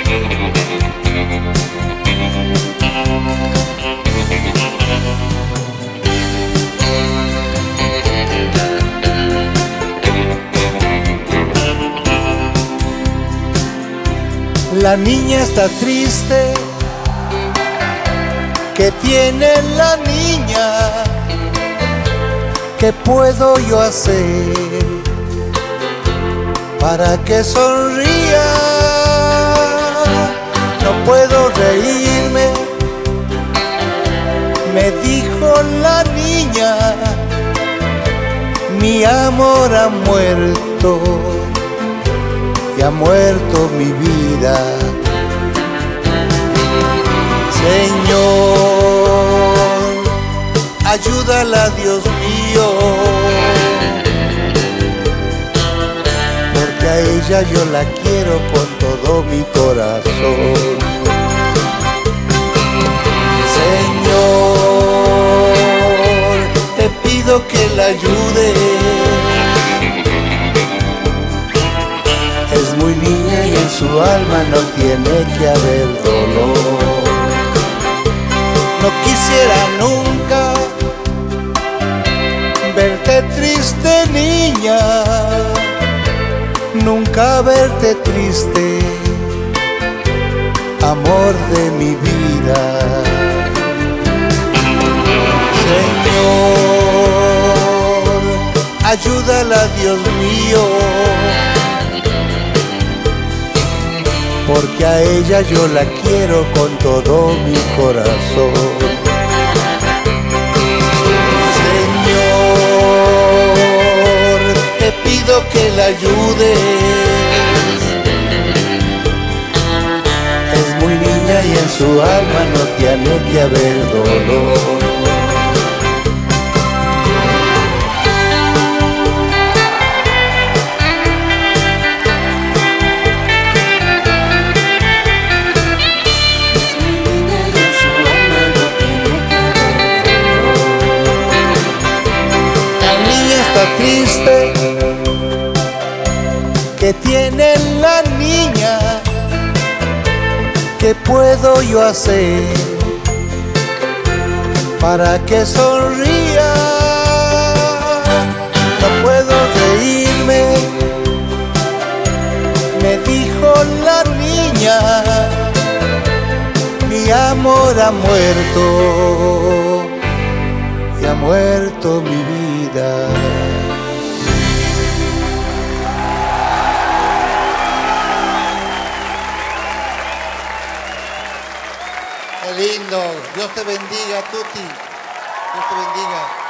La niña está triste. ¿Qué tiene la niña? ¿Qué puedo yo hacer para que sonría? No puedo reírme, me dijo la niña. Mi amor ha muerto y ha muerto mi vida. Señor, ayúdala, Dios mío, porque a ella yo la quiero con todo mi corazón. Señor, te pido que la ayudes. Es muy niña y en su alma no tiene que haber dolor. No quisiera nunca verte triste, niña, nunca verte triste, amor de mi vida. Señor, ayúdala, Dios mío, porque a ella yo la quiero con todo mi corazón. Señor, te pido que la ayudes. Es muy niña y en su alma no tiene que haber dolor. Triste, ¿qué tiene la niña? ¿Qué puedo yo hacer para que sonría? No puedo reírme, me dijo la niña. Mi amor ha muerto y ha muerto mi vida. Qué lindo. Dios te bendiga, Tuti. Dios te bendiga.